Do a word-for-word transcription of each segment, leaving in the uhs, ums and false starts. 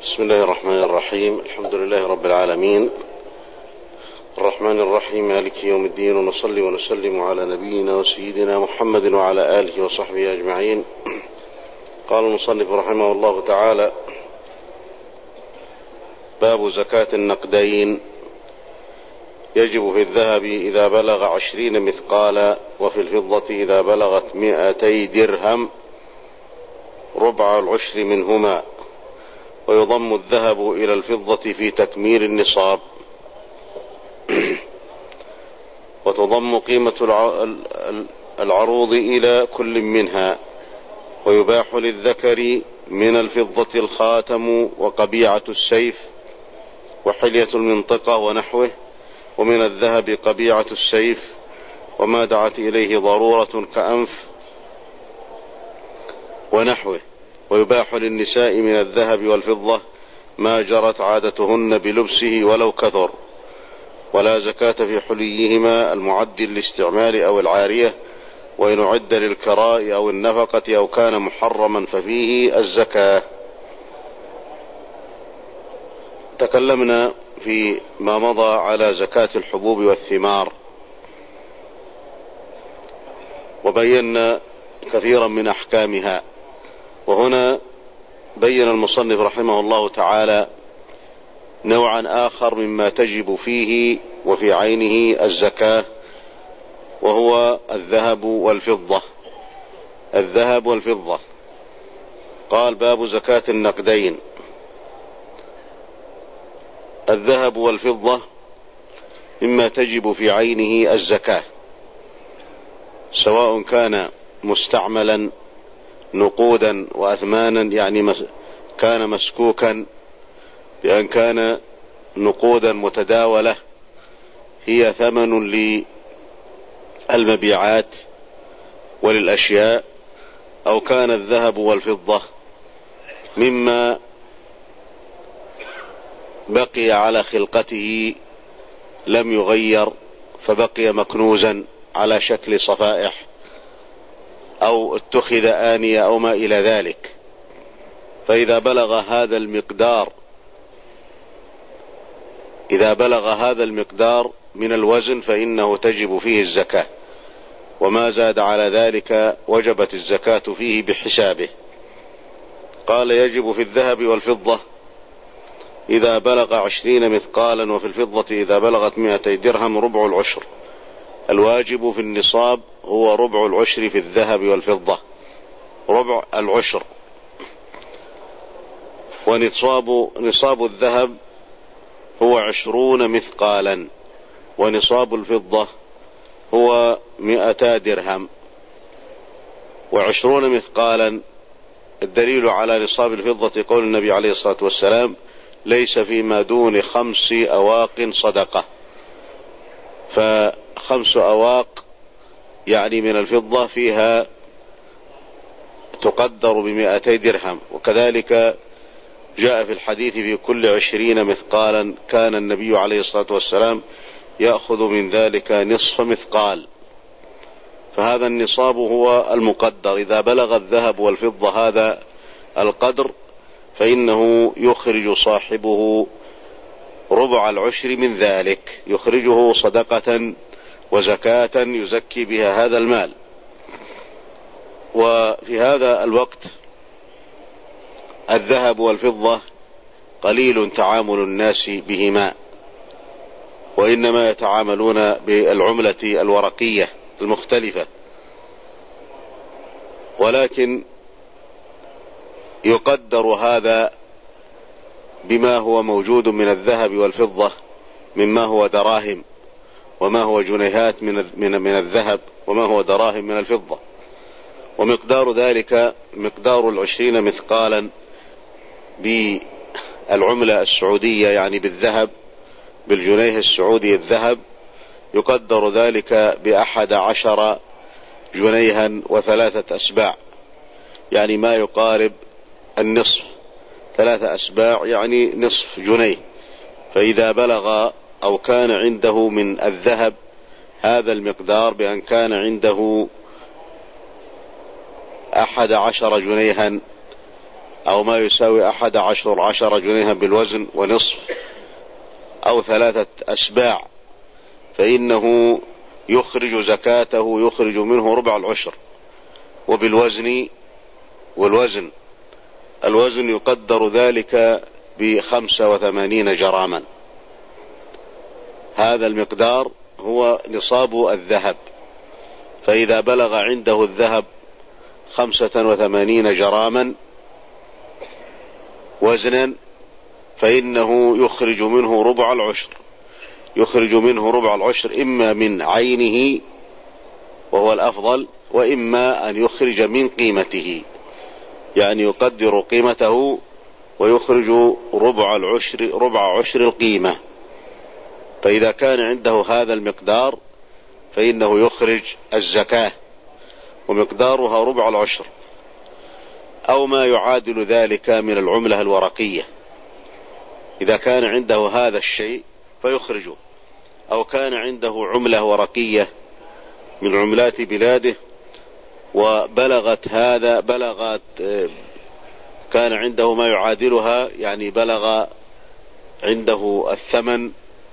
بسم الله الرحمن الرحيم. الحمد لله رب العالمين، الرحمن الرحيم، مالك يوم الدين، ونصلي ونسلم على نبينا وسيدنا محمد وعلى آله وصحبه أجمعين. قال المصنف رحمه الله تعالى: باب زكاة النقدين. يجب في الذهب إذا بلغ عشرين مثقالا، وفي الفضة إذا بلغت مئتي درهم ربع العشر منهما، ويضم الذهب إلى الفضة في تكميل النصاب، وتضم قيمة العروض إلى كل منها، ويباح للذكر من الفضة الخاتم وقبيعة السيف وحلية المنطقة ونحوه، ومن الذهب قبيعة السيف وما دعت إليه ضرورة كأنف ونحوه، ويباح للنساء من الذهب والفضة ما جرت عادتهن بلبسه ولو كثر، ولا زكاة في حليهما المعد للاستعمال أو العارية، وإن عد للكراء أو النفقة أو كان محرما ففيه الزكاة. تكلمنا في ما مضى على زكاة الحبوب والثمار، وبينا كثيرا من أحكامها، وهنا بين المصنف رحمه الله تعالى نوعا آخر مما تجب فيه وفي عينه الزكاة، وهو الذهب والفضة. الذهب والفضة قال: باب زكاة النقدين. الذهب والفضة مما تجب في عينه الزكاة، سواء كان مستعملا نقودا وأثمانا، يعني كان مسكوكا بأن كان نقودا متداولة هي ثمن للمبيعات وللأشياء، أو كان الذهب والفضة مما بقي على خلقته لم يغير فبقي مكنوزا على شكل صفائح، أو اتخذ آنية أو ما إلى ذلك. فإذا بلغ هذا المقدار إذا بلغ هذا المقدار من الوزن فإنه تجب فيه الزكاة، وما زاد على ذلك وجبت الزكاة فيه بحسابه. قال: يجب في الذهب والفضة إذا بلغ عشرين مثقالا، وفي الفضة إذا بلغت مئتي درهم ربع العشر. الواجب في النصاب هو ربع العشر في الذهب والفضة، ربع العشر. ونصاب نصاب الذهب هو عشرون مثقالا، ونصاب الفضة هو مئتا درهم. وعشرون مثقالا الدليل على نصاب الفضة قول النبي عليه الصلاة والسلام: ليس فيما دون خمس أواق صدقة. فخمس أواق يعني من الفضة فيها تقدر بمئتي درهم. وكذلك جاء في الحديث: في كل عشرين مثقالا كان النبي عليه الصلاة والسلام يأخذ من ذلك نصف مثقال. فهذا النصاب هو المقدر. إذا بلغ الذهب والفضة هذا القدر فإنه يخرج صاحبه ربع العشر من ذلك، يخرجه صدقة وزكاة يزكي بها هذا المال. وفي هذا الوقت الذهب والفضة قليل تعامل الناس بهما، وإنما يتعاملون بالعملة الورقية المختلفة، ولكن يقدر هذا بما هو موجود من الذهب والفضة مما هو دراهم، وما هو جنيهات من من من الذهب، وما هو دراهم من الفضة. ومقدار ذلك مقدار العشرين مثقالا بالعملة السعودية، يعني بالذهب، بالجنيه السعودي الذهب، يقدر ذلك بأحد عشر جنيها وثلاثة أسباع، يعني ما يقارب النصف. ثلاثة أسباع يعني نصف جنيه. فإذا بلغ أو كان عنده من الذهب هذا المقدار بأن كان عنده أحد عشر جنيها أو ما يساوي أحد عشر عشر جنيها بالوزن ونصف، أو ثلاثة أسباع، فإنه يخرج زكاته، يخرج منه ربع العشر. وبالوزن، والوزن الوزن يقدر ذلك بخمسة وثمانين جراما. هذا المقدار هو نصاب الذهب، فإذا بلغ عنده الذهب خمسة وثمانين جراما وزنا فإنه يخرج منه ربع العشر، يخرج منه ربع العشر إما من عينه وهو الأفضل، وإما أن يخرج من قيمته، يعني يقدر قيمته ويخرج ربع العشر، ربع عشر القيمة. فإذا كان عنده هذا المقدار فإنه يخرج الزكاة، ومقدارها ربع العشر، أو ما يعادل ذلك من العملة الورقية. إذا كان عنده هذا الشيء فيخرجه، أو كان عنده عملة ورقية من عملات بلاده وبلغت هذا بلغت كان عنده ما يعادلها، يعني بلغ عنده الثمن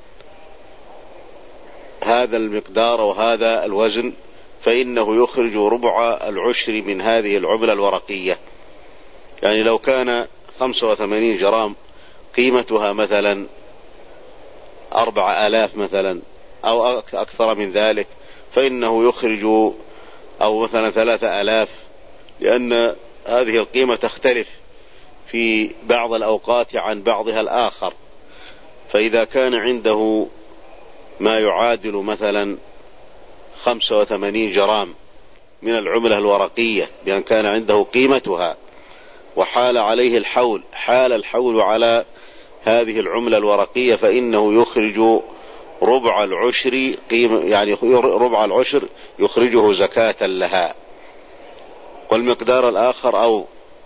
هذا المقدار وهذا الوزن، فإنه يخرج ربع العشر من هذه العملة الورقية. يعني لو كان خمسة وثمانين جرام قيمتها مثلا أربع آلاف مثلا أو أكثر من ذلك، فإنه يخرج أو مثلا ثلاثة آلاف، لأن هذه القيمة تختلف في بعض الأوقات عن بعضها الآخر. فإذا كان عنده ما يعادل مثلا خمسة وثمانين جرام من العملة الورقية بأن كان عنده قيمتها وحال عليه الحول، حال الحول على هذه العملة الورقية، فإنه يخرج ربع العشر قيمة، يعني ربع العشر يخرجه زكاة لها. والمقدار الآخر أو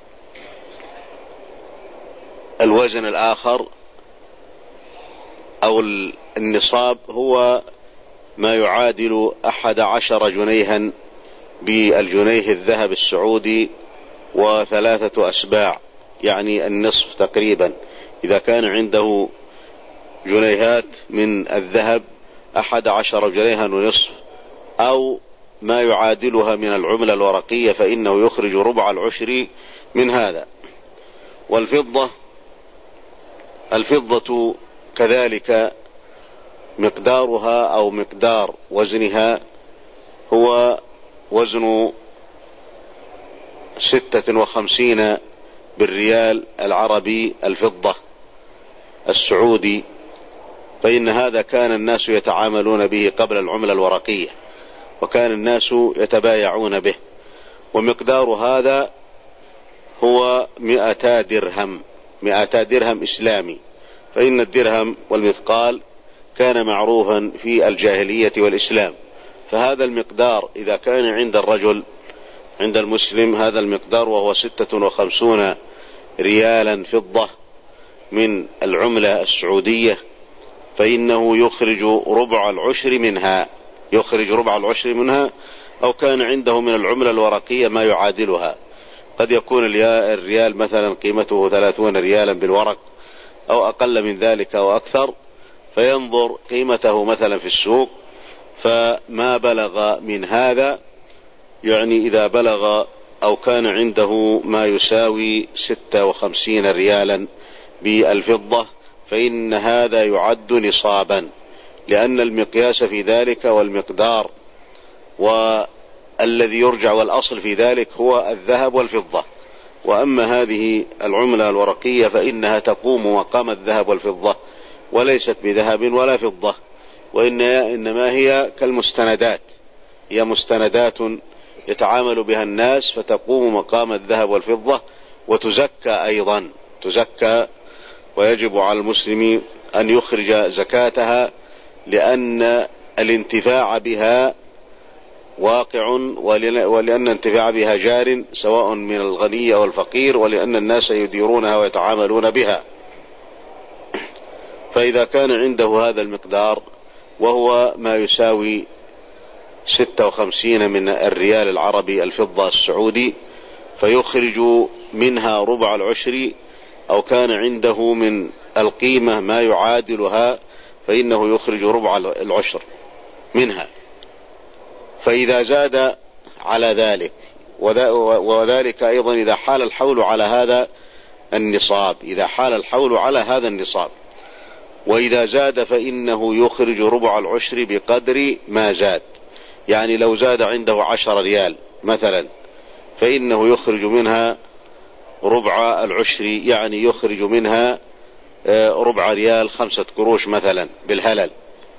الوزن الآخر أو النصاب هو ما يعادل أحد عشر جنيها بالجنيه الذهب السعودي وثلاثة أسباع، يعني النصف تقريبا. إذا كان عنده جنيهات من الذهب أحد عشر جنيها ونصف أو ما يعادلها من العملة الورقية، فإنه يخرج ربع العشر من هذا. والفضة الفضة كذلك مقدارها أو مقدار وزنها هو وزن ستة وخمسين بالريال العربي الفضة السعودي، فإن هذا كان الناس يتعاملون به قبل العملة الورقية، وكان الناس يتبايعون به. ومقدار هذا هو مئتا درهم، مئتا درهم إسلامي، فإن الدرهم والمثقال كان معروفا في الجاهلية والإسلام. فهذا المقدار إذا كان عند الرجل، عند المسلم هذا المقدار وهو ستة وخمسون ريالا فضة من العملة السعودية، فإنه يخرج ربع العشر منها، يخرج ربع العشر منها. أو كان عنده من العملة الورقية ما يعادلها، قد يكون الريال مثلا قيمته ثلاثون ريالا بالورق أو أقل من ذلك أو أكثر، فينظر قيمته مثلا في السوق، فما بلغ من هذا، يعني إذا بلغ أو كان عنده ما يساوي ستة وخمسين ريالا بالفضة، فإن هذا يعد نصابا، لأن المقياس في ذلك والمقدار والذي يرجع والأصل في ذلك هو الذهب والفضة. وأما هذه العملة الورقية فإنها تقوم مقام الذهب والفضة، وليست بذهب ولا فضة، وإنما هي كالمستندات، هي مستندات يتعامل بها الناس، فتقوم مقام الذهب والفضة وتزكى أيضا، تزكى، ويجب على المسلم أن يخرج زكاتها، لأن الانتفاع بها واقع، ولأن انتفاع بها جار سواء من الغني أو الفقير، ولأن الناس يديرونها ويتعاملون بها. فإذا كان عنده هذا المقدار وهو ما يساوي ستة وخمسين من الريال العربي الفضة السعودي، فيخرج منها ربع العشر أو كان عنده من القيمة ما يعادلها فإنه يخرج ربع العشر منها. فإذا زاد على ذلك، وذلك أيضا إذا حال الحول على هذا النصاب، إذا حال الحول على هذا النصاب. وإذا زاد فإنه يخرج ربع العشر بقدر ما زاد. يعني لو زاد عنده عشر ريال مثلا فإنه يخرج منها ربع العشر، يعني يخرج منها ربع ريال خمسة قروش مثلا بالهلل.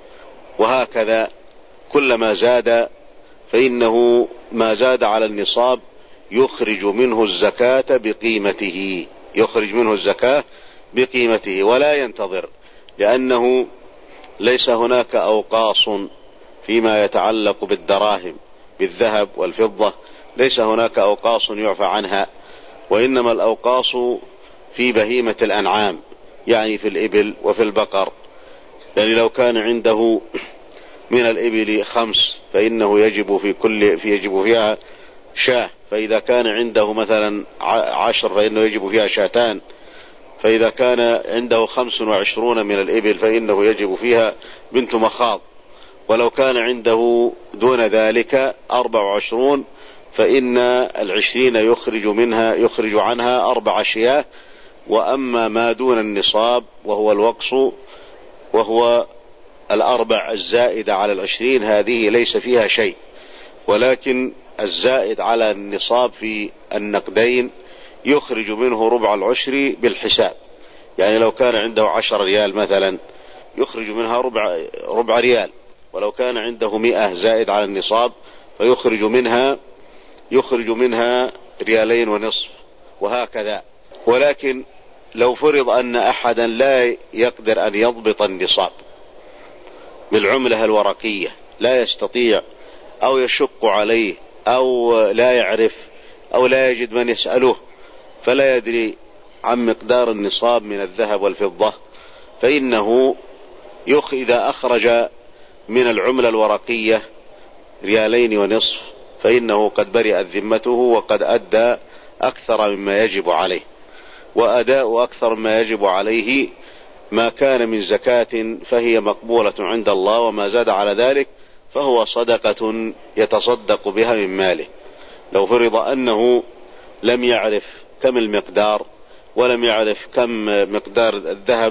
وهكذا كلما زاد فإنه ما زاد على النصاب يخرج منه الزكاة بقيمته، يخرج منه الزكاة بقيمته ولا ينتظر، لأنه ليس هناك أوقاص فيما يتعلق بالدراهم بالذهب والفضة، ليس هناك أوقاص يعفى عنها، وإنما الأوقاص في بهيمة الأنعام، يعني في الإبل وفي البقر. يعني لو كان عنده من الإبل خمس فإنه يجب في كل في يجب فيها شاة، فإذا كان عنده مثلا عشر فإنه يجب فيها شاتان، فإذا كان عنده خمس وعشرون من الإبل فإنه يجب فيها بنت مخاض، ولو كان عنده دون ذلك أربع وعشرون فإن العشرين يخرج منها يخرج عنها أربع شياه. وأما ما دون النصاب وهو الوقص وهو الأربع الزائد على العشرين هذه ليس فيها شيء، ولكن الزائد على النصاب في النقدين يخرج منه ربع العشر بالحساب. يعني لو كان عنده عشر ريال مثلا يخرج منها ربع, ربع ريال، ولو كان عنده مئة زائد على النصاب فيخرج منها يخرج منها ريالين ونصف، وهكذا. ولكن لو فرض أن أحدا لا يقدر أن يضبط النصاب بالعملة الورقية، لا يستطيع أو يشق عليه أو لا يعرف أو لا يجد من يسأله فلا يدري عن مقدار النصاب من الذهب والفضة، فإنه يخ إذا أخرج من العملة الورقية ريالين ونصف فإنه قد برئت ذمته وقد أدى أكثر مما يجب عليه. وأداء أكثر ما يجب عليه ما كان من زكاة فهي مقبولة عند الله، وما زاد على ذلك فهو صدقة يتصدق بها من ماله. لو فرض أنه لم يعرف كم المقدار ولم يعرف كم مقدار الذهب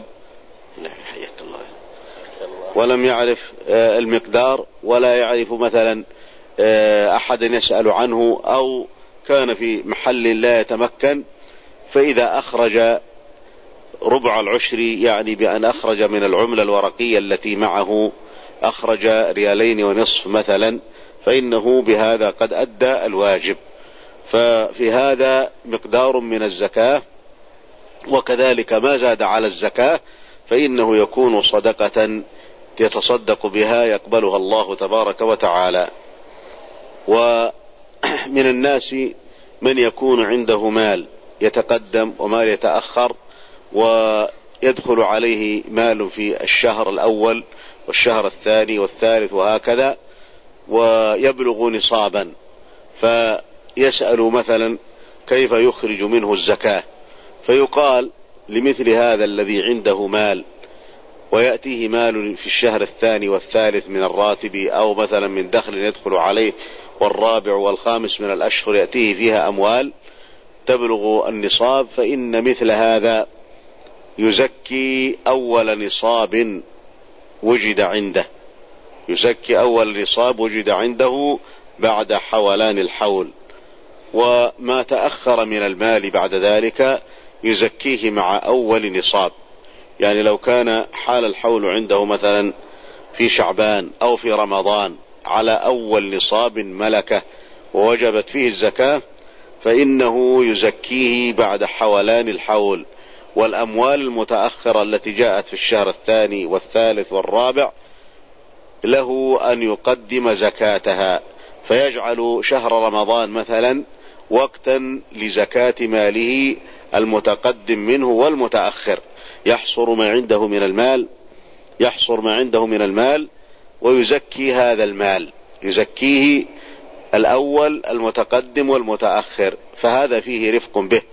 ولم يعرف المقدار ولا يعرف مثلا أحد يسأل عنه أو كان في محل لا يتمكن، فإذا أخرج ربع العشر يعني بأن أخرج من العملة الورقية التي معه أخرج ريالين ونصف مثلا فإنه بهذا قد أدى الواجب. ففي هذا مقدار من الزكاة، وكذلك ما زاد على الزكاة فإنه يكون صدقة يتصدق بها يقبلها الله تبارك وتعالى. ومن الناس من يكون عنده مال يتقدم ومال يتأخر، ويدخل عليه مال في الشهر الأول والشهر الثاني والثالث وهكذا ويبلغ نصابا، فيسأل مثلا كيف يخرج منه الزكاة، فيقال لمثل هذا الذي عنده مال ويأتيه مال في الشهر الثاني والثالث من الراتب أو مثلا من دخل يدخل عليه، والرابع والخامس من الأشهر يأتيه فيها أموال تبلغ النصاب، فإن مثل هذا يزكي أول نصاب وجد عنده يزكي أول نصاب وجد عنده بعد حولان الحول، وما تأخر من المال بعد ذلك يزكيه مع أول نصاب. يعني لو كان حال الحول عنده مثلا في شعبان أو في رمضان على أول نصاب ملكة ووجبت فيه الزكاة فإنه يزكيه بعد حولان الحول. والأموال المتأخرة التي جاءت في الشهر الثاني والثالث والرابع له أن يقدم زكاتها، فيجعل شهر رمضان مثلا وقتا لزكاة ماله المتقدم منه والمتأخر، يحصر ما عنده من المال يحصر ما عنده من المال ويزكي هذا المال، يزكيه الأول المتقدم والمتأخر، فهذا فيه رفق به.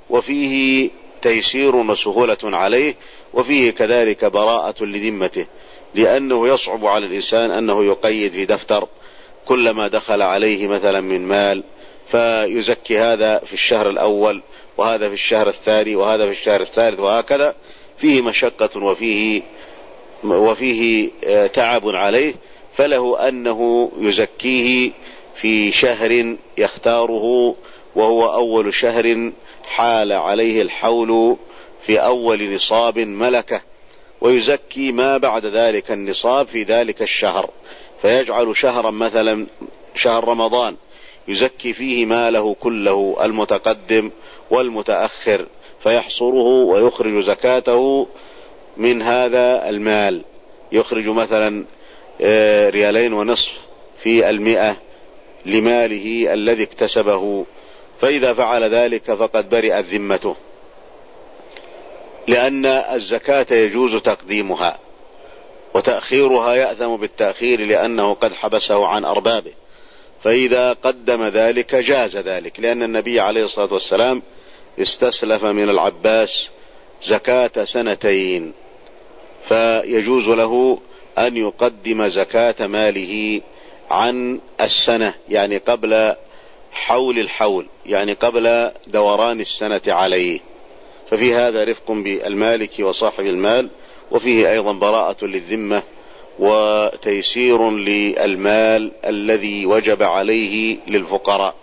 وفيه تيسير وسهولة عليه، وفيه كذلك براءة لذمته، لأنه يصعب على الإنسان أنه يقيد في دفتر كلما دخل عليه مثلا من مال فيزكي هذا في الشهر الأول وهذا في الشهر الثاني وهذا في الشهر الثالث وهكذا. فيه مشقة وفيه وفيه تعب عليه، فله أنه يزكيه في شهر يختاره وهو أول شهر حال عليه الحول في أول نصاب ملكه، ويزكي ما بعد ذلك النصاب في ذلك الشهر، فيجعل شهرا مثلا شهر رمضان يزكي فيه ماله كله المتقدم والمتأخر، فيحصره ويخرج زكاته من هذا المال، يخرج مثلا ريالين ونصف في المئة لماله الذي اكتسبه، فإذا فعل ذلك فقد برئت ذمته، لأن الزكاة يجوز تقديمها، وتأخيرها يأثم بالتأخير لأنه قد حبسه عن أربابه، فإذا قدم ذلك جاز ذلك، لأن النبي عليه الصلاة والسلام استسلف من العباس زكاة سنتين، فيجوز له أن يقدم زكاة ماله عن السنة، يعني قبل حول الحول، يعني قبل دوران السنة عليه. ففي هذا رفق بالمالك وصاحب المال، وفيه أيضا براءة للذمة وتيسير للمال الذي وجب عليه للفقراء.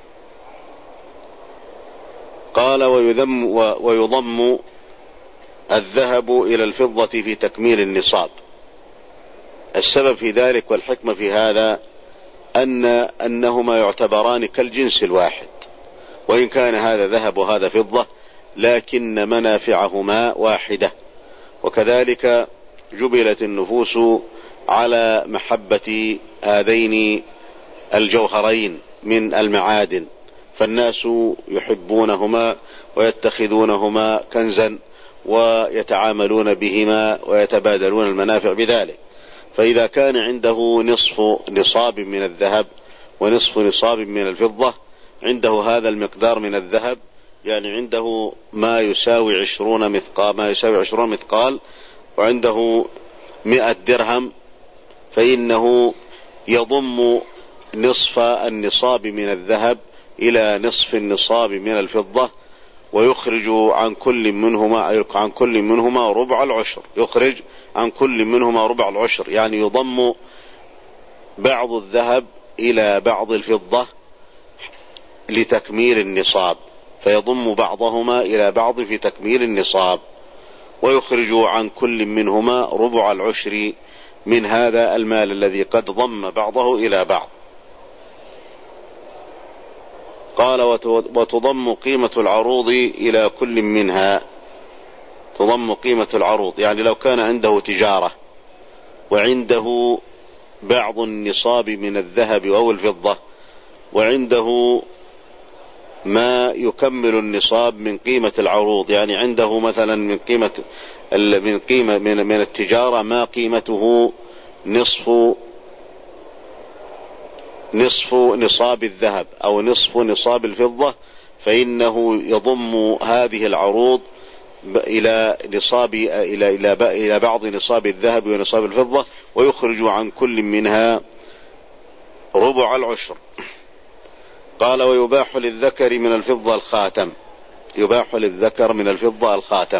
قال ويذم ويضم الذهب إلى الفضة في تكميل النصاب. السبب في ذلك والحكمة في هذا أن أنهما يعتبران كالجنس الواحد، وإن كان هذا ذهب وهذا فضة لكن منافعهما واحدة، وكذلك جبلت النفوس على محبة هذين الجوهرين من المعادن، فالناس يحبونهما ويتخذونهما كنزا ويتعاملون بهما ويتبادلون المنافع بذلك. فإذا كان عنده نصف نصاب من الذهب ونصف نصاب من الفضة، عنده هذا المقدار من الذهب، يعني عنده ما يساوي عشرون مثقال ما يساوي عشرون مثقال وعنده مئة درهم، فإنه يضم نصف النصاب من الذهب إلى نصف النصاب من الفضة، ويخرج عن كل منهما عن كل منهما ربع العشر، يخرج عن كل منهما ربع العشر، يعني يضم بعض الذهب إلى بعض الفضة لتكميل النصاب، فيضم بعضهما إلى بعض في تكميل النصاب، ويخرج عن كل منهما ربع العشر من هذا المال الذي قد ضم بعضه إلى بعض. قال وتضم قيمة العروض إلى كل منها. تضم قيمة العروض، يعني لو كان عنده تجارة وعنده بعض النصاب من الذهب أو الفضة، وعنده ما يكمل النصاب من قيمة العروض، يعني عنده مثلا من قيمة من قيمة من, من التجارة ما قيمته نصف نصف نصاب الذهب أو نصف نصاب الفضة، فإنه يضم هذه العروض إلى نصاب إلى إلى إلى بعض نصاب الذهب ونصاب الفضة، ويخرج عن كل منها ربع العشر. قال ويباح للذكر من الفضة الخاتم. يباح للذكر من الفضة الخاتم.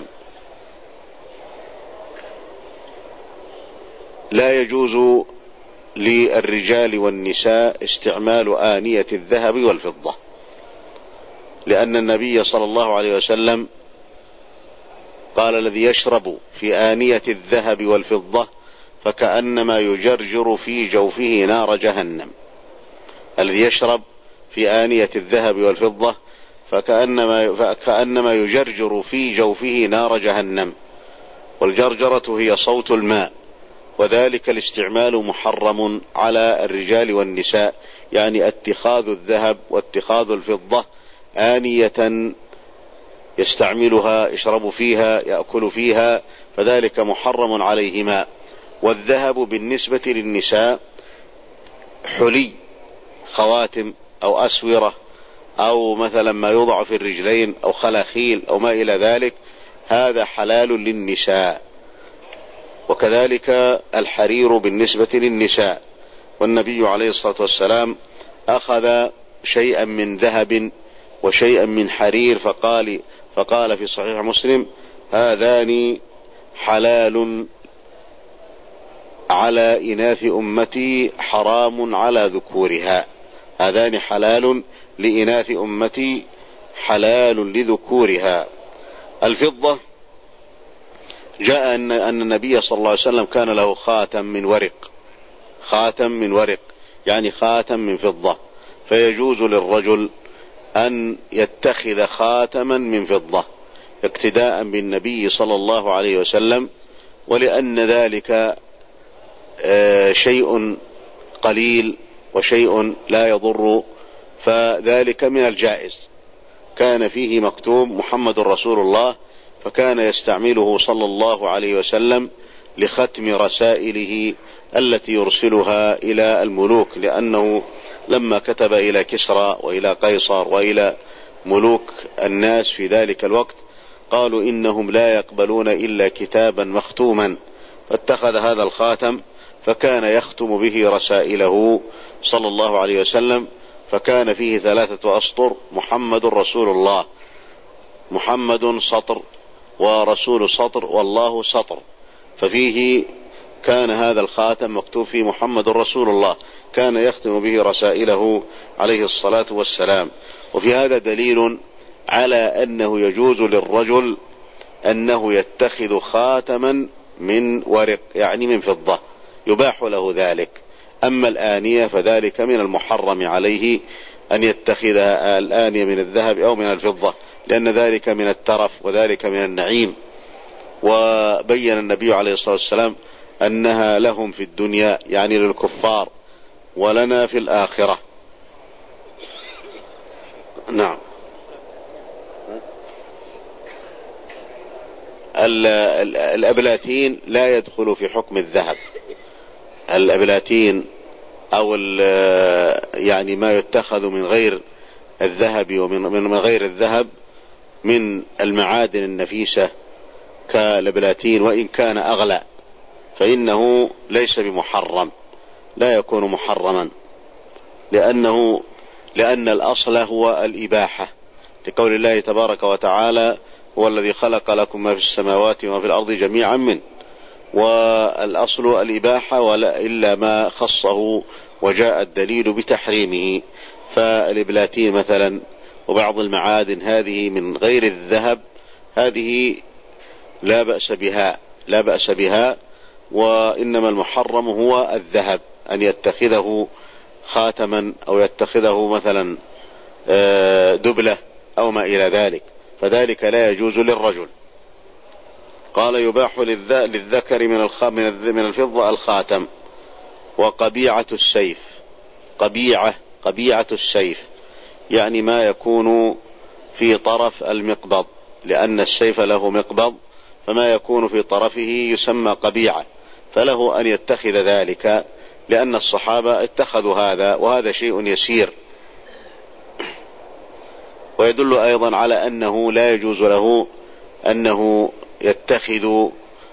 لا يجوز للرجال والنساء استعمال آنية الذهب والفضة، لأن النبي صلى الله عليه وسلم قال الذي يشرب في آنية الذهب والفضة فكأنما يجرجر في جوفه نار جهنم. الذي يشرب في آنية الذهب والفضة فكأنما, فكأنما يجرجر في جوفه نار جهنم. والجرجرة هي صوت الماء، وذلك الاستعمال محرم على الرجال والنساء، يعني اتخاذ الذهب واتخاذ الفضة آنية يستعملها، يشرب فيها، يأكل فيها، فذلك محرم عليهما. والذهب بالنسبة للنساء حلي، خواتم أو أسورة أو مثلا ما يوضع في الرجلين أو خلاخيل أو ما إلى ذلك، هذا حلال للنساء. وكذلك الحرير بالنسبة للنساء. والنبي عليه الصلاة والسلام أخذ شيئا من ذهب وشيئا من حرير فقال فقال في صحيح مسلم: هذان حلال على إناث أمتي حرام على ذكورها. هذان حلال لإناث أمتي حلال لذكورها. الفضة جاء أن النبي صلى الله عليه وسلم كان له خاتم من ورق، خاتم من ورق يعني خاتم من فضة، فيجوز للرجل أن يتخذ خاتما من فضة اقتداء بالنبي صلى الله عليه وسلم، ولأن ذلك شيء قليل وشيء لا يضر، فذلك من الجائز. كان فيه مكتوب محمد رسول الله، فكان يستعمله صلى الله عليه وسلم لختم رسائله التي يرسلها إلى الملوك، لأنه لما كتب إلى كسرى وإلى قيصر وإلى ملوك الناس في ذلك الوقت قالوا إنهم لا يقبلون إلا كتابا مختوما، فاتخذ هذا الخاتم فكان يختم به رسائله صلى الله عليه وسلم، فكان فيه ثلاثة أسطر: محمد رسول الله، محمد سطر، ورسول سطر، والله سطر. ففيه كان هذا الخاتم مكتوب فيه محمد رسول الله، كان يختم به رسائله عليه الصلاة والسلام. وفي هذا دليل على أنه يجوز للرجل أنه يتخذ خاتما من ورق يعني من فضة، يباح له ذلك. أما الآنية فذلك من المحرم عليه أن يتخذ الآنية من الذهب أو من الفضة، لأن ذلك من الترف وذلك من النعيم. وبين النبي عليه الصلاة والسلام أنها لهم في الدنيا يعني للكفار، ولنا في الآخرة. نعم. الأبلاتين لا يدخل في حكم الذهب. الأبلاتين أو يعني ما يتخذ من غير الذهب ومن من غير الذهب من المعادن النفيسة كالأبلاتين، وإن كان أغلى فإنه ليس بمحرم، لا يكون محرما، لأنه لأن الأصل هو الإباحة، لقول الله تبارك وتعالى: هو الذي خلق لكم ما في السماوات وما في الأرض جميعا منه. والأصل الإباحة ولا إلا ما خصه وجاء الدليل بتحريمه. فالإبلاتين مثلا وبعض المعادن هذه من غير الذهب هذه لا بأس بها لا بأس بها وإنما المحرم هو الذهب، أن يتخذه خاتما أو يتخذه مثلا دبلة أو ما إلى ذلك، فذلك لا يجوز للرجل. قال: يباح للذكر من الفضة الخاتم. وقبيعة السيف، قبيعة قبيعة السيف يعني ما يكون في طرف المقبض، لأن السيف له مقبض، فما يكون في طرفه يسمى قبيعة، فله أن يتخذ ذلك، لأن الصحابة اتخذوا هذا، وهذا شيء يسير. ويدل أيضا على أنه لا يجوز له أنه يتخذ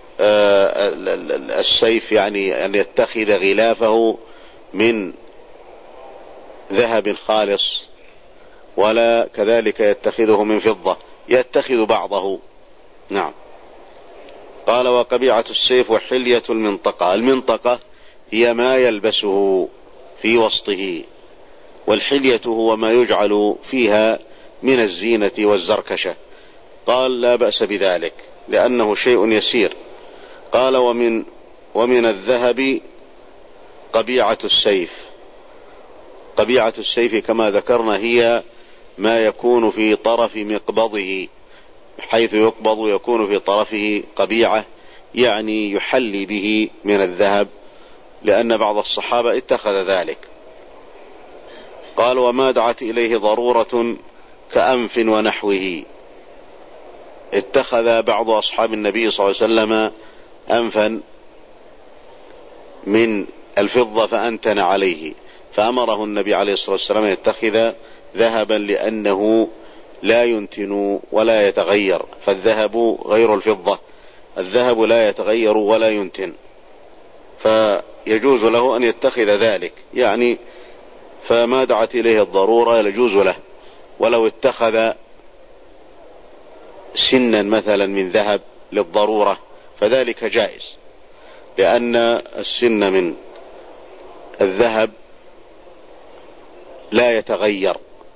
السيف، يعني أن يتخذ غلافه من ذهب خالص، ولا كذلك يتخذه من فضة، يتخذ بعضه. نعم. قال: وقبيعة السيف وحلية المنطقة. المنطقة هي ما يلبسه في وسطه، والحلية هو ما يجعل فيها من الزينة والزركشة. قال: لا بأس بذلك لأنه شيء يسير. قال: ومن ومن الذهب قبيعة السيف. قبيعة السيف كما ذكرنا هي ما يكون في طرف مقبضه، حيث يقبض يكون في طرفه قبيعة، يعني يحلي به من الذهب، لأن بعض الصحابة اتخذ ذلك. قال: وما دعت إليه ضرورة كأنف ونحوه. اتخذ بعض أصحاب النبي صلى الله عليه وسلم أنفا من الفضة فأنتن عليه، فأمره النبي عليه الصلاة والسلام أن يتخذ ذهبا لأنه لا ينتن ولا يتغير، فالذهب غير الفضة، الذهب لا يتغير ولا ينتن، فيجوز له أن يتخذ ذلك، يعني فما دعت إليه الضرورة يجوز له. ولو اتخذ سنا مثلا من ذهب للضرورة فذلك جائز، لأن السن من الذهب لا يتغير،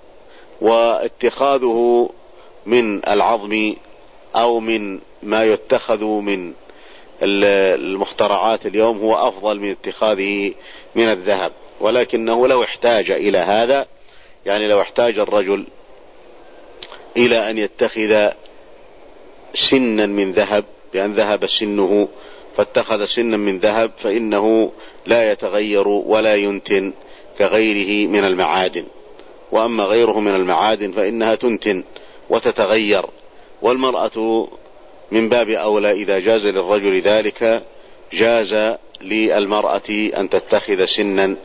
واتخاذه من العظم أو من ما يتخذ من المخترعات اليوم هو أفضل من اتخاذه من الذهب. ولكنه لو احتاج إلى هذا، يعني لو احتاج الرجل إلى أن يتخذ سنا من ذهب بأن ذهب سنه فاتخذ سنا من ذهب، فإنه لا يتغير ولا ينتن كغيره من المعادن. وأما غيره من المعادن فإنها تنتن وتتغير، والمرأة من باب أولى إذا جاز للرجل ذلك جاز للمرأة أن تتخذ سنا،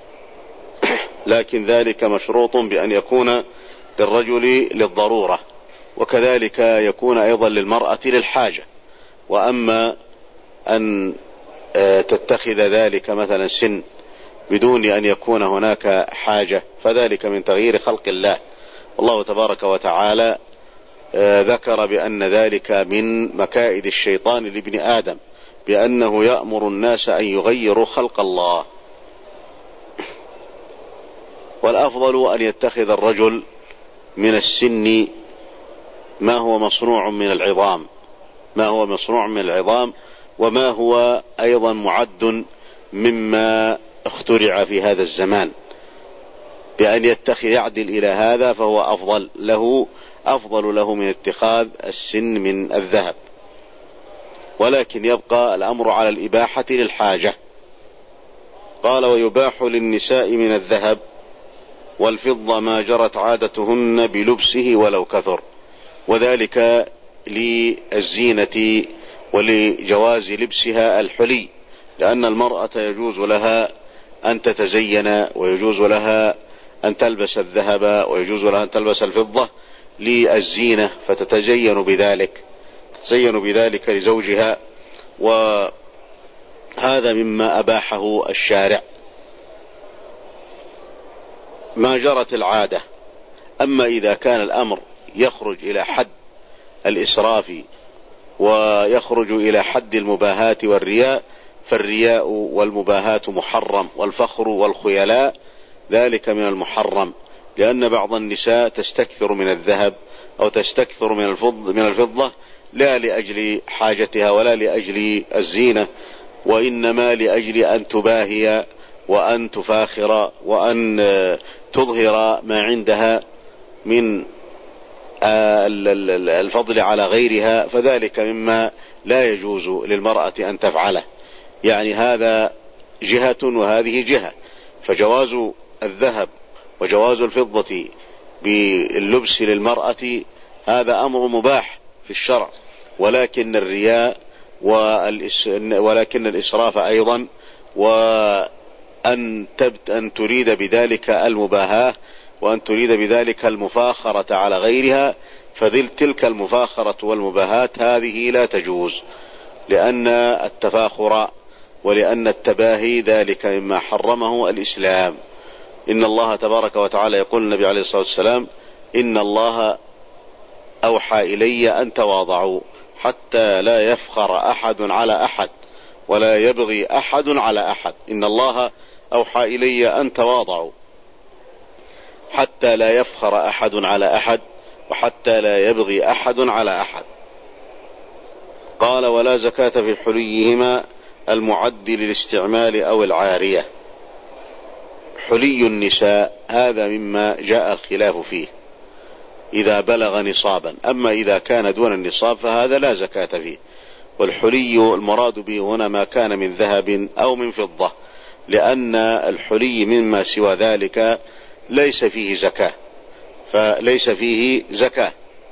لكن ذلك مشروط بأن يكون للرجل للضرورة، وكذلك يكون أيضا للمرأة للحاجة. وأما أن تتخذ ذلك مثلا سن بدون أن يكون هناك حاجة فذلك من تغيير خلق الله. الله تبارك وتعالى ذكر بأن ذلك من مكائد الشيطان لابن آدم، بأنه يأمر الناس أن يغيروا خلق الله. والأفضل أن يتخذ الرجل من السن ما هو مصنوع من العظام، ما هو مصنوع من العظام وما هو أيضا معد مما اخترع في هذا الزمان، بأن يتخذ يعدل إلى هذا فهو أفضل له أفضل له من اتخاذ السن من الذهب. ولكن يبقى الأمر على الإباحة للحاجة. قال: ويباح للنساء من الذهب والفضة ما جرت عادتهن بلبسه ولو كثر، وذلك للزينة ولجواز لبسها الحلي، لأن المرأة يجوز لها أن تتزين ويجوز لها أن تلبس الذهب ويجوز لها أن تلبس الفضة للزينة، فتتزين بذلك تتزين بذلك لزوجها، وهذا مما أباحه الشارع ما جرت العادة. أما إذا كان الأمر يخرج إلى حد الإسراف ويخرج إلى حد المباهاة والرياء، فالرياء والمباهاة محرم، والفخر والخيلاء ذلك من المحرم، لأن بعض النساء تستكثر من الذهب أو تستكثر من الفضة, من الفضة لا لأجل حاجتها ولا لأجل الزينة، وإنما لأجل أن تباهي وأن تفاخر وأن تظهر ما عندها من الفضل على غيرها، فذلك مما لا يجوز للمرأة أن تفعله. يعني هذا جهة وهذه جهة، فجواز الذهب وجواز الفضة باللبس للمرأة هذا أمر مباح في الشرع، ولكن الرياء ولكن الإسراف أيضا، وأن أن تريد بذلك المباهاة وأن تريد بذلك المفاخرة على غيرها، فتلك المفاخرة والمباهاة هذه لا تجوز، لأن التفاخر ولأن التباهي ذلك مما حرمه الإسلام. إن الله تبارك وتعالى يقول النبي عليه الصلاة والسلام: إن الله أوحى إلي أن تواضعوا حتى لا يفخر أحد على أحد ولا يبغي أحد على أحد. إن الله أوحى إلي أن تواضعوا حتى لا يفخر أحد على أحد وحتى لا يبغي أحد على أحد. قال: ولا زكاة في حليهما المعد للاستعمال أو العارية. حلي النساء هذا مما جاء الخلاف فيه إذا بلغ نصابا، أما إذا كان دون النصاب فهذا لا زكاة فيه. والحلي المراد به هنا ما كان من ذهب أو من فضة، لأن الحلي مما سوى ذلك ليس فيه زكاة فليس فيه زكاة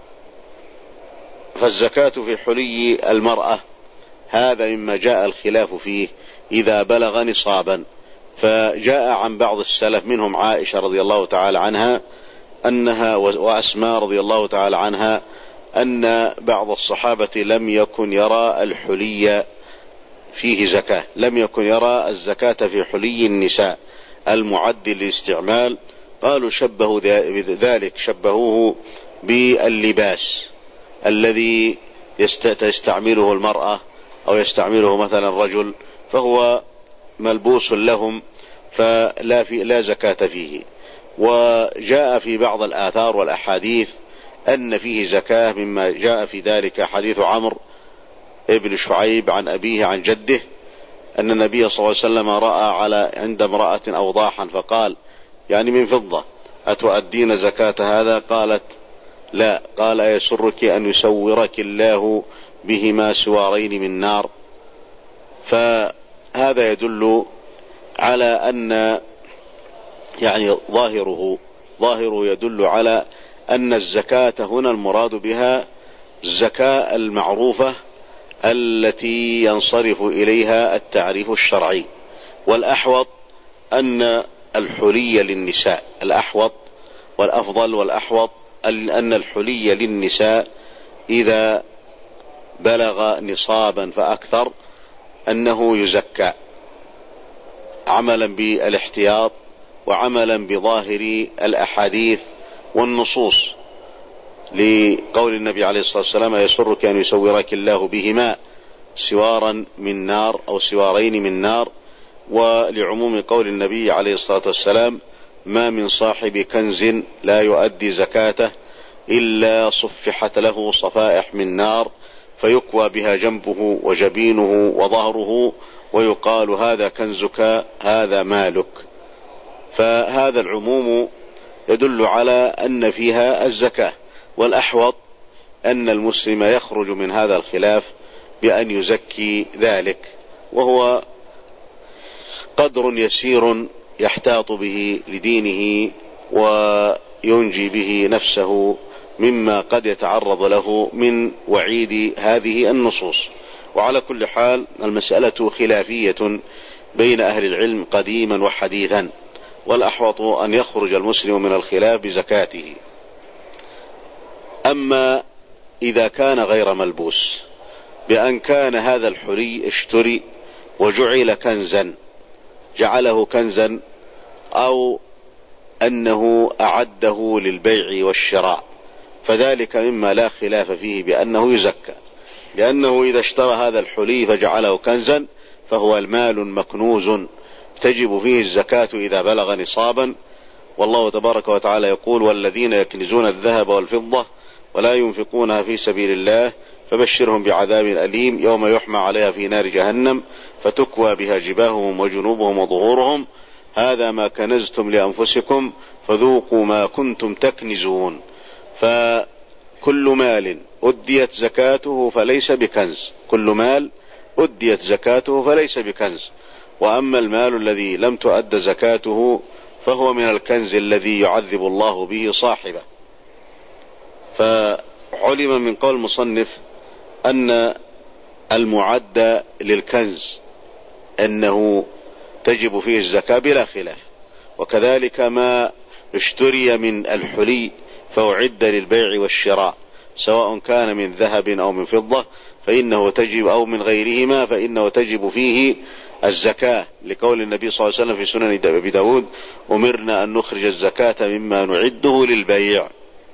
فالزكاة في حلي المرأة هذا مما جاء الخلاف فيه إذا بلغ نصابا. فجاء عن بعض السلف منهم عائشة رضي الله تعالى عنها أنها وأسماء رضي الله تعالى عنها أن بعض الصحابة لم يكن يرى الحلي فيه زكاة، لم يكن يرى الزكاة في حلي النساء المعد للاستعمال. قالوا شبهوا ذلك، شبهوه باللباس الذي يستعمله المرأة أو يستعمله مثلا الرجل، فهو ملبوس لهم فلا في لا زكاة فيه. وجاء في بعض الآثار والأحاديث أن فيه زكاة، مما جاء في ذلك حديث عمرو ابن شعيب عن أبيه عن جده أن النبي صلى الله عليه وسلم رأى على عند امرأة أوضاحا فقال يعني من فضة أتؤدين زكاة هذا؟ قالت لا. قال أيسرك أن يسورك الله بهما سوارين من نار؟ فهذا يدل على أن يعني ظاهره ظاهره يدل على أن الزكاة هنا المراد بها الزكاة المعروفة التي ينصرف إليها التعريف الشرعي. والأحوط أن الحلي للنساء، الأحوط والأفضل والأحوط أن الحلي للنساء إذا بلغ نصابا فأكثر أنه يزكى، عملا بالاحتياط وعملا بظاهر الأحاديث والنصوص، لقول النبي عليه الصلاة والسلام يسرك أن يسورك الله بهما سوارا من نار أو سوارين من نار، ولعموم قول النبي عليه الصلاة والسلام ما من صاحب كنز لا يؤدي زكاته إلا صفحت له صفائح من نار فيكوى بها جنبه وجبينه وظهره ويقال هذا كنزك هذا مالك. فهذا العموم يدل على أن فيها الزكاة. والأحوط أن المسلم يخرج من هذا الخلاف بأن يزكي ذلك، وهو قدر يسير يحتاط به لدينه وينجي به نفسه مما قد يتعرض له من وعيد هذه النصوص. وعلى كل حال المسألة خلافية بين أهل العلم قديما وحديثا، والأحوط أن يخرج المسلم من الخلاف بزكاته. أما إذا كان غير ملبوس بأن كان هذا الحلي اشتري وجعل كنزا، جعله كنزا أو أنه أعده للبيع والشراء، فذلك مما لا خلاف فيه بأنه يزكى، لأنه إذا اشترى هذا الحلي فجعله كنزا فهو المال مكنوز تجب فيه الزكاة إذا بلغ نصابا. والله تبارك وتعالى يقول والذين يكنزون الذهب والفضة ولا ينفقونها في سبيل الله فبشرهم بعذاب أليم يوم يحمى عليها في نار جهنم فتكوى بها جباههم وجنوبهم وظهورهم هذا ما كنزتم لأنفسكم فذوقوا ما كنتم تكنزون. فكل مال أديت زكاته فليس بكنز، كل مال أديت زكاته فليس بكنز. وأما المال الذي لم تؤد زكاته فهو من الكنز الذي يعذب الله به صاحبه. فعلم من قول المصنف أن المعد للكنز أنه تجب فيه الزكاة بلا خلاف، وكذلك ما اشتري من الحلي فأعد للبيع والشراء سواء كان من ذهب أو من فضة فإنه تجب أو من غيرهما فإنه تجب فيه الزكاة، لقول النبي صلى الله عليه وسلم في سنن أبي داود أمرنا أن نخرج الزكاة مما نعده للبيع.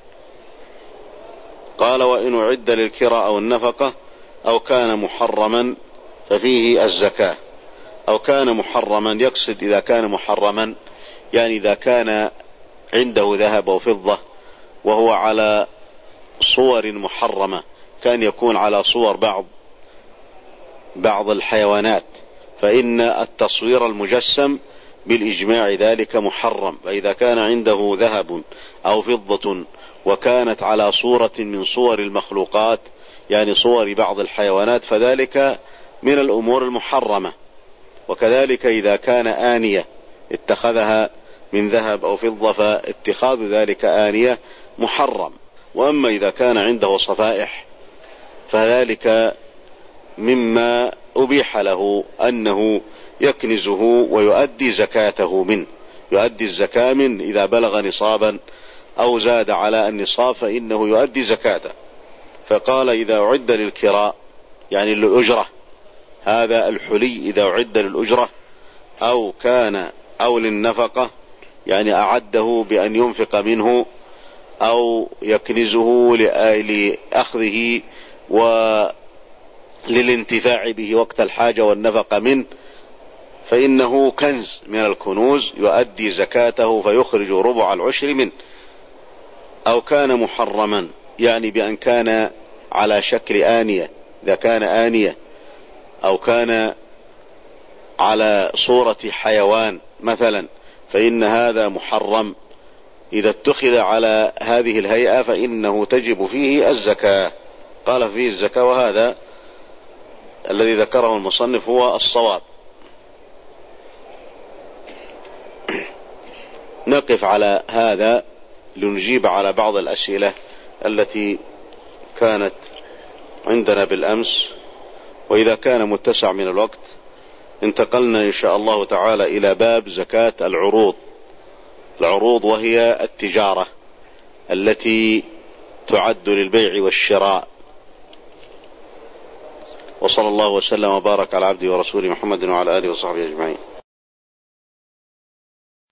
قال وإن أعد للكراء أو النفقة أو كان محرما ففيه الزكاة. أو كان محرما يقصد إذا كان محرما يعني إذا كان عنده ذهب أو فضة وهو على صور محرمة، كان يكون على صور بعض بعض الحيوانات، فإن التصوير المجسم بالإجماع ذلك محرم. فإذا كان عنده ذهب أو فضة وكانت على صورة من صور المخلوقات يعني صور بعض الحيوانات فذلك من الأمور المحرمة. وكذلك إذا كان آنية اتخذها من ذهب أو فضة فاتخاذ ذلك آنية محرم. وأما إذا كان عنده صفائح فذلك مما أبيح له أنه يكنزه ويؤدي زكاته منه، يؤدي الزكاة من إذا بلغ نصابا أو زاد على النصاب فإنه يؤدي زكاته. فقال إذا أعد للكراء يعني للأجرة، هذا الحلي إذا أعد للأجرة أو كان أو للنفقة يعني أعده بأن ينفق منه أو يكنزه لأخذه وللانتفاع به وقت الحاجة والنفقة منه، فإنه كنز من الكنوز يؤدي زكاته فيخرج ربع العشر منه. أو كان محرما يعني بأن كان على شكل آنية، إذا كان آنية أو كان على صورة حيوان مثلا فإن هذا محرم، إذا اتخذ على هذه الهيئة فإنه تجب فيه الزكاة. قال فيه الزكاة، وهذا الذي ذكره المصنف هو الصواب. نقف على هذا لنجيب على بعض الأسئلة التي كانت عندنا بالأمس، وإذا كان متسع من الوقت انتقلنا إن شاء الله تعالى إلى باب زكاة العروض. العروض وهي التجارة التي تعد للبيع والشراء. وصلى الله وسلم وبارك على عبده ورسوله محمد وعلى آله وصحبه أجمعين.